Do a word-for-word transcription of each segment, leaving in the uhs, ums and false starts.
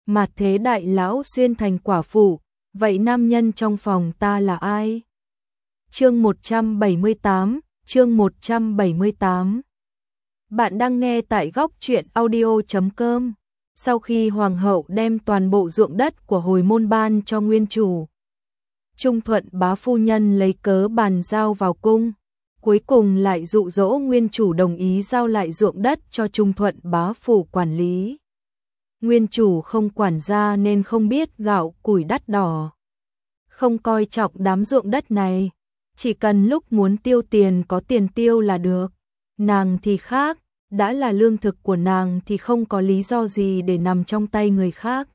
mà thế đại lão xuyên thành quả phụ, vậy nam nhân trong phòng ta là ai? Chương một trăm bảy mươi tám, chương một trăm bảy mươi tám. Bạn đang nghe tại góc truyện audio chấm com. Sau khi hoàng hậu đem toàn bộ ruộng đất của hồi môn ban cho nguyên chủ, Trung Thuận bá phu nhân lấy cớ bàn giao vào cung, cuối cùng lại dụ dỗ nguyên chủ đồng ý giao lại ruộng đất cho Trung Thuận bá phủ quản lý. Nguyên chủ không quản gia nên không biết gạo củi đắt đỏ, không coi trọng đám ruộng đất này, chỉ cần lúc muốn tiêu tiền có tiền tiêu là được. Nàng thì khác, đã là lương thực của nàng thì không có lý do gì để nằm trong tay người khác.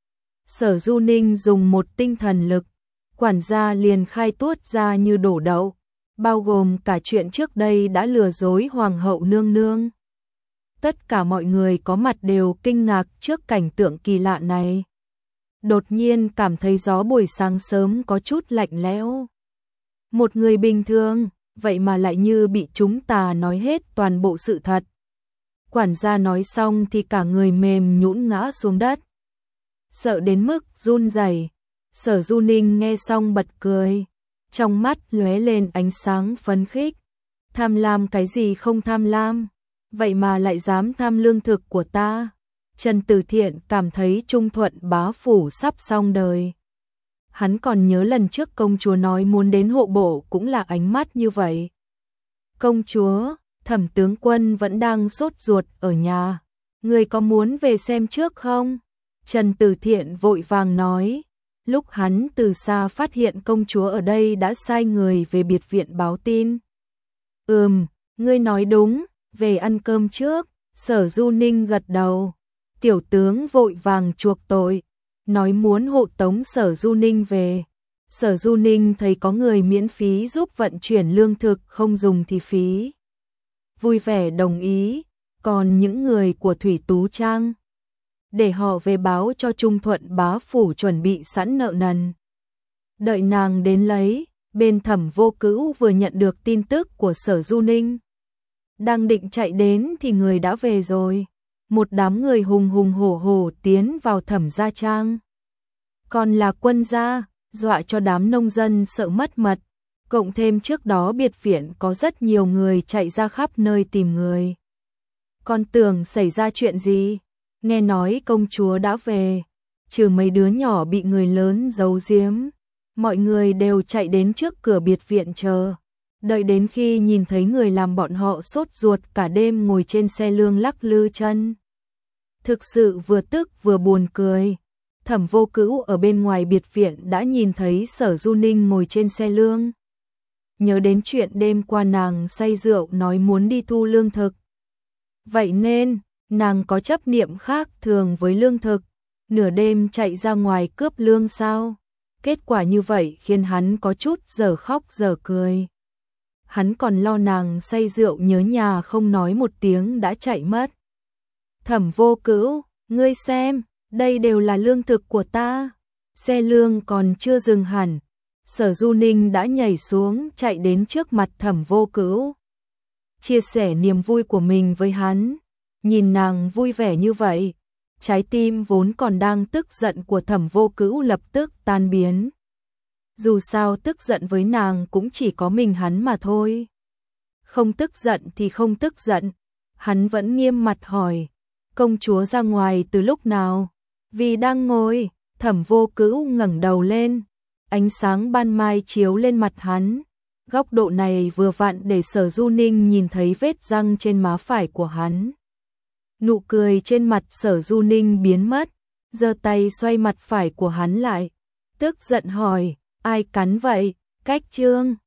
Sở Du Ninh dùng một tinh thần lực, quản gia liền khai tuốt ra như đổ đậu, bao gồm cả chuyện trước đây đã lừa dối hoàng hậu nương nương. Tất cả mọi người có mặt đều kinh ngạc trước cảnh tượng kỳ lạ này. Đột nhiên cảm thấy gió buổi sáng sớm có chút lạnh lẽo. Một người bình thường, vậy mà lại như bị chúng tà nói hết toàn bộ sự thật. Quản gia nói xong thì cả người mềm nhũn ngã xuống đất, sợ đến mức run rẩy. Sở Du Ninh nghe xong bật cười, trong mắt lóe lên ánh sáng phấn khích. Tham lam cái gì không tham lam, vậy mà lại dám tham lương thực của ta. Trần Tử Thiện cảm thấy Trung Thuận bá phủ sắp xong đời. Hắn còn nhớ lần trước công chúa nói muốn đến hộ bộ cũng là ánh mắt như vậy. Công chúa, Thẩm tướng quân vẫn đang sốt ruột ở nhà, người có muốn về xem trước không? Trần Tử Thiện vội vàng nói. Lúc hắn từ xa phát hiện công chúa ở đây đã sai người về biệt viện báo tin. Ừm, ngươi nói đúng, về ăn cơm trước. Sở Du Ninh gật đầu. Tiểu tướng vội vàng chuộc tội, nói muốn hộ tống Sở Du Ninh về. Sở Du Ninh thấy có người miễn phí giúp vận chuyển lương thực không dùng thì phí, vui vẻ đồng ý. Còn những người của Thủy Tú Trang, để họ về báo cho Trung Thuận bá phủ chuẩn bị sẵn nợ nần, đợi nàng đến lấy. Bên Thẩm Vô Cữu vừa nhận được tin tức của Sở Du Ninh, đang định chạy đến thì người đã về rồi. Một đám người hùng hùng hổ hổ tiến vào Thẩm gia trang, còn là quân gia, dọa cho đám nông dân sợ mất mật. Cộng thêm trước đó biệt viện có rất nhiều người chạy ra khắp nơi tìm người. Con tưởng xảy ra chuyện gì, nghe nói công chúa đã về, trừ mấy đứa nhỏ bị người lớn giấu giếm, mọi người đều chạy đến trước cửa biệt viện chờ. Đợi đến khi nhìn thấy người làm bọn họ sốt ruột cả đêm ngồi trên xe lương lắc lư chân. Thực sự vừa tức vừa buồn cười. Thẩm Vô Cữu ở bên ngoài biệt viện đã nhìn thấy Sở Du Ninh ngồi trên xe lương. Nhớ đến chuyện đêm qua nàng say rượu nói muốn đi thu lương thực. Vậy nên, nàng có chấp niệm khác thường với lương thực, nửa đêm chạy ra ngoài cướp lương sao? Kết quả như vậy khiến hắn có chút giờ khóc giờ cười. Hắn còn lo nàng say rượu nhớ nhà không nói một tiếng đã chạy mất. Thẩm Vô Cữu, ngươi xem, đây đều là lương thực của ta. Xe lương còn chưa dừng hẳn, Sở Du Ninh đã nhảy xuống chạy đến trước mặt Thẩm Vô Cữu, chia sẻ niềm vui của mình với hắn. Nhìn nàng vui vẻ như vậy, trái tim vốn còn đang tức giận của Thẩm Vô Cữu lập tức tan biến. Dù sao tức giận với nàng cũng chỉ có mình hắn mà thôi. Không tức giận thì không tức giận. Hắn vẫn nghiêm mặt hỏi, công chúa ra ngoài từ lúc nào? Vì đang ngồi. Thẩm Vô Cữu ngẩng đầu lên, ánh sáng ban mai chiếu lên mặt hắn. Góc độ này vừa vặn để Sở Du Ninh nhìn thấy vết răng trên má phải của hắn. Nụ cười trên mặt Sở Du Ninh biến mất, giơ tay xoay mặt phải của hắn lại, tức giận hỏi, ai cắn vậy? Cách Trương.